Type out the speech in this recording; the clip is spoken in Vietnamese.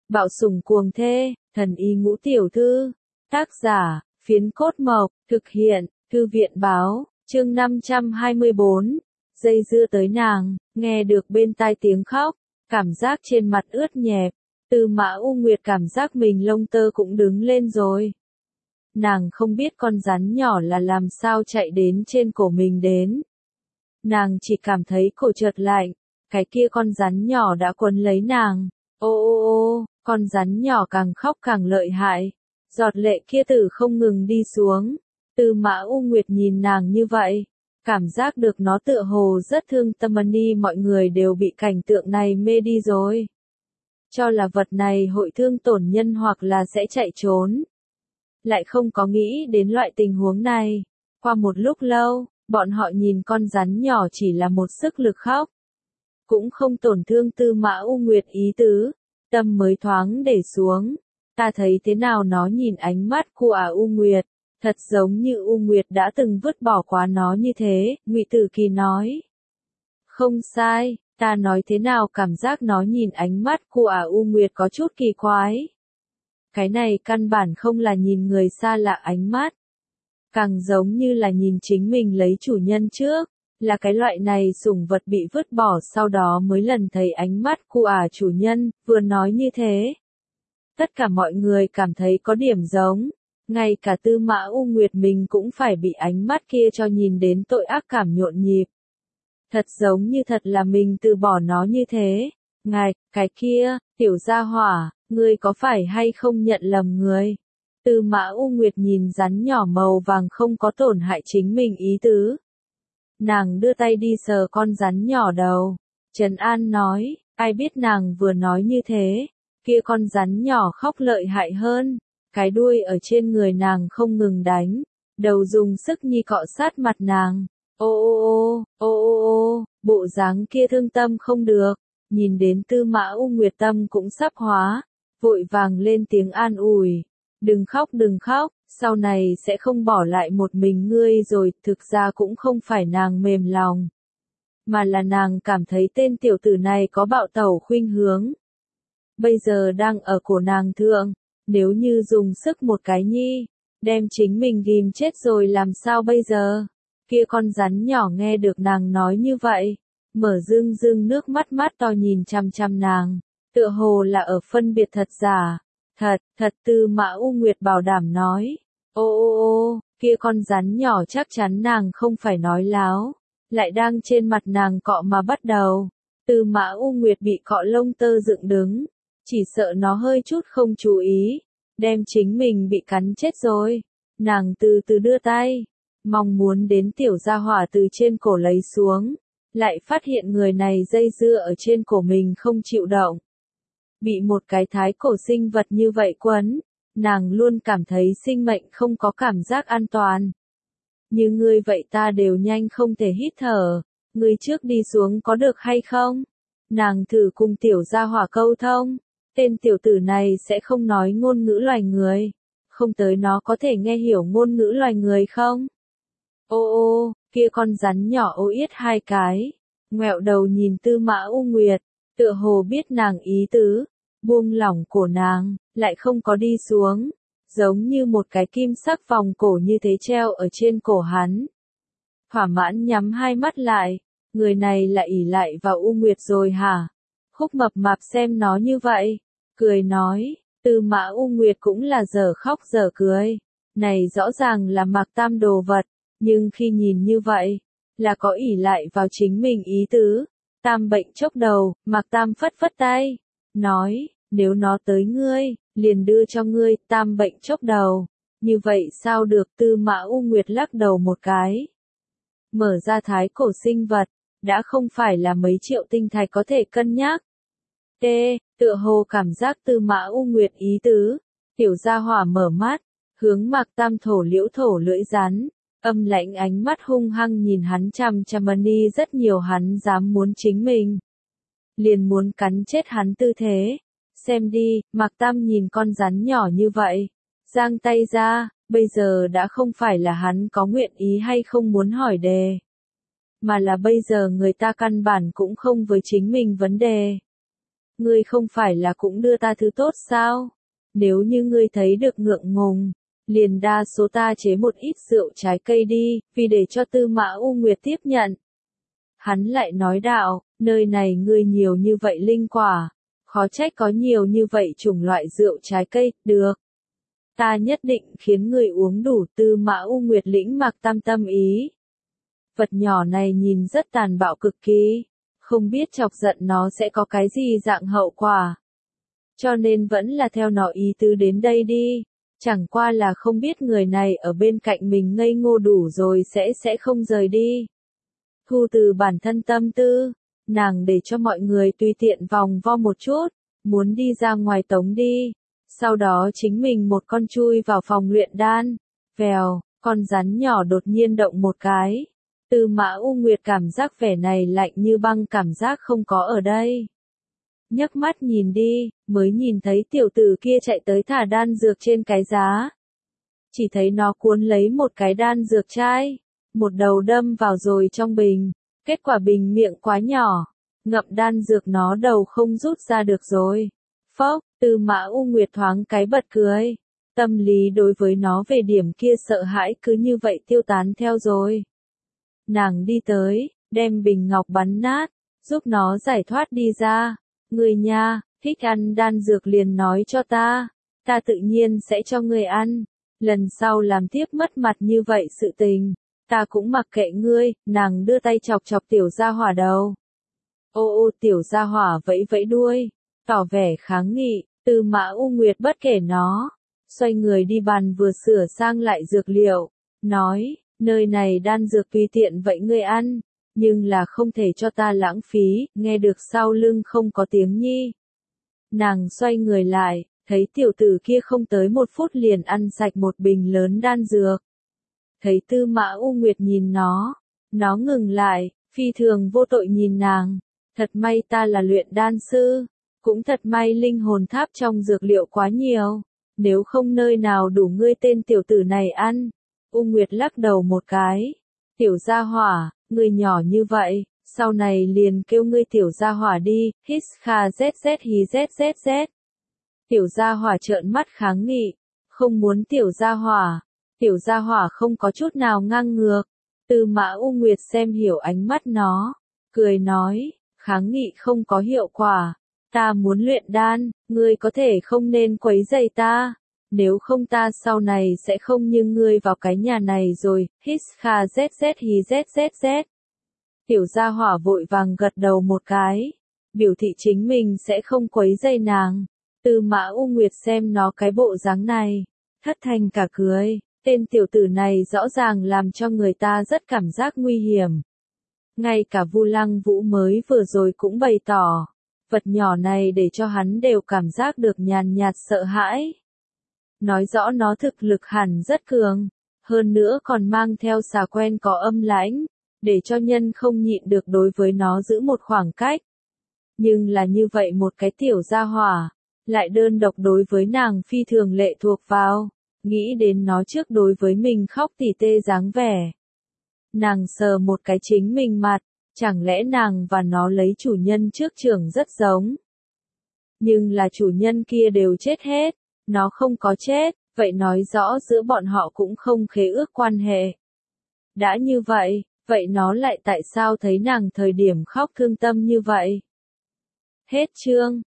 Bạo sủng cuồng thê, thần y ngũ tiểu thư. Tác giả, Phiến Cốt Mộc, thực hiện, Thư viện Báo, chương 524. Dây dưa tới nàng, nghe được bên tai tiếng khóc, cảm giác trên mặt ướt nhẹp. Tư Mã U Nguyệt cảm giác mình lông tơ cũng đứng lên rồi. Nàng không biết con rắn nhỏ là làm sao chạy đến trên cổ mình đến. Nàng chỉ cảm thấy cổ chợt lạnh, cái kia con rắn nhỏ đã quấn lấy nàng. Ô ô ô, con rắn nhỏ càng khóc càng lợi hại. Giọt lệ kia tử không ngừng đi xuống. Tư Mã U Nguyệt nhìn nàng như vậy, cảm giác được nó tựa hồ rất thương tâm. Mọi người đều bị cảnh tượng này mê đi rồi. Cho là vật này hội thương tổn nhân hoặc là sẽ chạy trốn. Lại không có nghĩ đến loại tình huống này. Qua một lúc lâu, bọn họ nhìn con rắn nhỏ chỉ là một sức lực khóc. Cũng không tổn thương Tư Mã U Nguyệt ý tứ, tâm mới thoáng để xuống. Ta thấy thế nào nó nhìn ánh mắt của U Nguyệt, thật giống như U Nguyệt đã từng vứt bỏ quá nó như thế, Ngụy Tử Kỳ nói. Không sai, ta nói thế nào cảm giác nó nhìn ánh mắt của U Nguyệt có chút kỳ quái. Cái này căn bản không là nhìn người xa lạ ánh mắt. Càng giống như là nhìn chính mình lấy chủ nhân trước, là cái loại này sủng vật bị vứt bỏ sau đó mới lần thấy ánh mắt của chủ nhân, vừa nói như thế. Tất cả mọi người cảm thấy có điểm giống, ngay cả Tư Mã U Nguyệt mình cũng phải bị ánh mắt kia cho nhìn đến tội ác cảm nhộn nhịp. Thật giống như thật là mình từ bỏ nó như thế. Ngài, cái kia, tiểu gia hỏa, ngươi có phải hay không nhận lầm người? Tư Mã U Nguyệt nhìn rắn nhỏ màu vàng không có tổn hại chính mình ý tứ. Nàng đưa tay đi sờ con rắn nhỏ đầu. Trấn An nói, ai biết nàng vừa nói như thế, kia con rắn nhỏ khóc lợi hại hơn. Cái đuôi ở trên người nàng không ngừng đánh, đầu dùng sức nhi cọ sát mặt nàng. Ô ô ô, ô ô ô, bộ dáng kia thương tâm không được. Nhìn đến Tư Mã U Nguyệt tâm cũng sắp hóa, vội vàng lên tiếng an ủi. Đừng khóc, sau này sẽ không bỏ lại một mình ngươi rồi. Thực ra cũng không phải nàng mềm lòng, mà là nàng cảm thấy tên tiểu tử này có bạo tẩu khuynh hướng. Bây giờ đang ở cổ nàng thượng, nếu như dùng sức một cái nhi, đem chính mình ghim chết rồi làm sao bây giờ? Kia con rắn nhỏ nghe được nàng nói như vậy, mở rưng nước mắt to nhìn chăm chăm nàng, tựa hồ là ở phân biệt thật giả. Thật Tư Mã U Nguyệt bảo đảm nói. Ô ô ô, kia con rắn nhỏ chắc chắn nàng không phải nói láo, lại đang trên mặt nàng cọ mà bắt đầu. Tư Mã U Nguyệt bị cọ lông tơ dựng đứng, chỉ sợ nó hơi chút không chú ý, đem chính mình bị cắn chết rồi. Nàng từ từ đưa tay, mong muốn đến tiểu gia hỏa từ trên cổ lấy xuống, lại phát hiện người này dây dưa ở trên cổ mình không chịu động. Bị một cái thái cổ sinh vật như vậy quấn, nàng luôn cảm thấy sinh mệnh không có cảm giác an toàn. Như ngươi vậy ta đều nhanh không thể hít thở, ngươi trước đi xuống có được hay không? Nàng thử cùng tiểu gia hỏa câu thông, tên tiểu tử này sẽ không nói ngôn ngữ loài người, không tới nó có thể nghe hiểu ngôn ngữ loài người không? Ô ô, kia con rắn nhỏ ô yết hai cái, ngoẹo đầu nhìn Tư Mã U Nguyệt, tựa hồ biết nàng ý tứ, buông lỏng cổ nàng, lại không có đi xuống, giống như một cái kim sắc vòng cổ như thế treo ở trên cổ hắn. Thỏa mãn nhắm hai mắt lại, người này lại ỷ lại vào U Nguyệt rồi hả? Khúc Mập Mạp xem nó như vậy, cười nói, Tư Mã U Nguyệt cũng là dở khóc dở cười, này rõ ràng là Mạc Tam đồ vật, nhưng khi nhìn như vậy, là có ỷ lại vào chính mình ý tứ. Tam bệnh chốc đầu, Mạc Tam phất phất tay, nói, nếu nó tới ngươi, liền đưa cho ngươi. Tam bệnh chốc đầu, như vậy sao được? Tư Mã U Nguyệt lắc đầu một cái, mở ra thái cổ sinh vật, đã không phải là mấy triệu tinh thạch có thể cân nhắc. Tựa hồ cảm giác Tư Mã U Nguyệt ý tứ, tiểu gia hỏa mở mắt, hướng Mạc Tam thổ lưỡi rắn, âm lãnh ánh mắt hung hăng nhìn hắn chằm chằm. Rất nhiều hắn dám muốn chính mình, liền muốn cắn chết hắn tư thế. Xem đi, Mạc Tam nhìn con rắn nhỏ như vậy, giang tay ra, bây giờ đã không phải là hắn có nguyện ý hay không muốn hỏi đề, mà là bây giờ người ta căn bản cũng không với chính mình vấn đề. ngươi không phải là cũng đưa ta thứ tốt sao? Nếu như ngươi thấy được ngượng ngùng, liền đa số ta chế một ít rượu trái cây đi, vì để cho Tư Mã U Nguyệt tiếp nhận. Hắn lại nói đạo, nơi này ngươi nhiều như vậy linh quả, khó trách có nhiều như vậy chủng loại rượu trái cây, được. Ta nhất định khiến ngươi uống đủ. Tư Mã U Nguyệt lĩnh mặc tam tâm ý. Vật nhỏ này nhìn rất tàn bạo cực kỳ, không biết chọc giận nó sẽ có cái gì dạng hậu quả. Cho nên vẫn là theo nó ý tứ đến đây đi, chẳng qua là không biết người này ở bên cạnh mình ngây ngô đủ rồi sẽ không rời đi. Thu từ bản thân tâm tư, nàng để cho mọi người tùy tiện vòng vo một chút, muốn đi ra ngoài tống đi. Sau đó chính mình một con chui vào phòng luyện đan, vèo, con rắn nhỏ đột nhiên động một cái. Tư Mã U Nguyệt cảm giác vẻ này lạnh như băng, cảm giác không có ở đây. Nhấc mắt nhìn đi, mới nhìn thấy tiểu tử kia chạy tới thả đan dược trên cái giá. Chỉ thấy nó cuốn lấy một cái đan dược chai, một đầu đâm vào rồi trong bình, kết quả bình miệng quá nhỏ, ngậm đan dược nó đầu không rút ra được rồi. Phốc, Tư Mã U Nguyệt thoáng cái bật cười, tâm lý đối với nó về điểm kia sợ hãi cứ như vậy tiêu tán theo rồi. Nàng đi tới, đem bình ngọc bắn nát, giúp nó giải thoát đi ra. Người nha, thích ăn đan dược liền nói cho ta tự nhiên sẽ cho người ăn. Lần sau làm tiếp mất mặt như vậy sự tình, ta cũng mặc kệ ngươi. Nàng đưa tay chọc chọc tiểu gia hỏa đầu. Ô tiểu gia hỏa vẫy vẫy đuôi, tỏ vẻ kháng nghị. Tư Mã U Nguyệt bất kể nó, xoay người đi bàn vừa sửa sang lại dược liệu, nói, nơi này đan dược tùy tiện vậy ngươi ăn, nhưng là không thể cho ta lãng phí. Nghe được sau lưng không có tiếng nhi. Nàng xoay người lại, thấy tiểu tử kia không tới 1 phút liền ăn sạch một bình lớn đan dược. Thấy Tư Mã U Nguyệt nhìn nó ngừng lại, phi thường vô tội nhìn nàng. Thật may ta là luyện đan sư, cũng thật may linh hồn tháp trong dược liệu quá nhiều, nếu không nơi nào đủ ngươi tên tiểu tử này ăn. U Nguyệt lắc đầu một cái, tiểu gia hỏa, ngươi nhỏ như vậy, sau này liền kêu ngươi tiểu gia hỏa đi. Hít kha zz hí zzz. Tiểu gia hỏa trợn mắt kháng nghị, không muốn tiểu gia hỏa. Tiểu gia hỏa không có chút nào ngang ngược. Tư Mã U Nguyệt xem hiểu ánh mắt nó, cười nói, kháng nghị không có hiệu quả. Ta muốn luyện đan, ngươi có thể không nên quấy rầy ta. Nếu không ta sau này sẽ không như ngươi vào cái nhà này rồi. Hít kha zz hí zzz. Tiểu gia hỏa vội vàng gật đầu một cái, biểu thị chính mình sẽ không quấy rầy nàng. Tư Mã U Nguyệt xem nó cái bộ dáng này, thất thanh cả cười. Tên tiểu tử này rõ ràng làm cho người ta rất cảm giác nguy hiểm. Ngay cả Vu Lăng Vũ mới vừa rồi cũng bày tỏ, vật nhỏ này để cho hắn đều cảm giác được nhàn nhạt sợ hãi. Nói rõ nó thực lực hẳn rất cường, hơn nữa còn mang theo xà quen có âm lãnh, để cho nhân không nhịn được đối với nó giữ một khoảng cách. Nhưng là như vậy một cái tiểu gia hỏa, lại đơn độc đối với nàng phi thường lệ thuộc vào, nghĩ đến nó trước đối với mình khóc tỉ tê dáng vẻ. Nàng sờ một cái chính mình mặt, chẳng lẽ nàng và nó lấy chủ nhân trước trường rất giống. Nhưng là chủ nhân kia đều chết hết, nó không có chết, vậy nói rõ giữa bọn họ cũng không khế ước quan hệ. Đã như vậy, vậy nó lại tại sao thấy nàng thời điểm khóc thương tâm như vậy? Hết chương.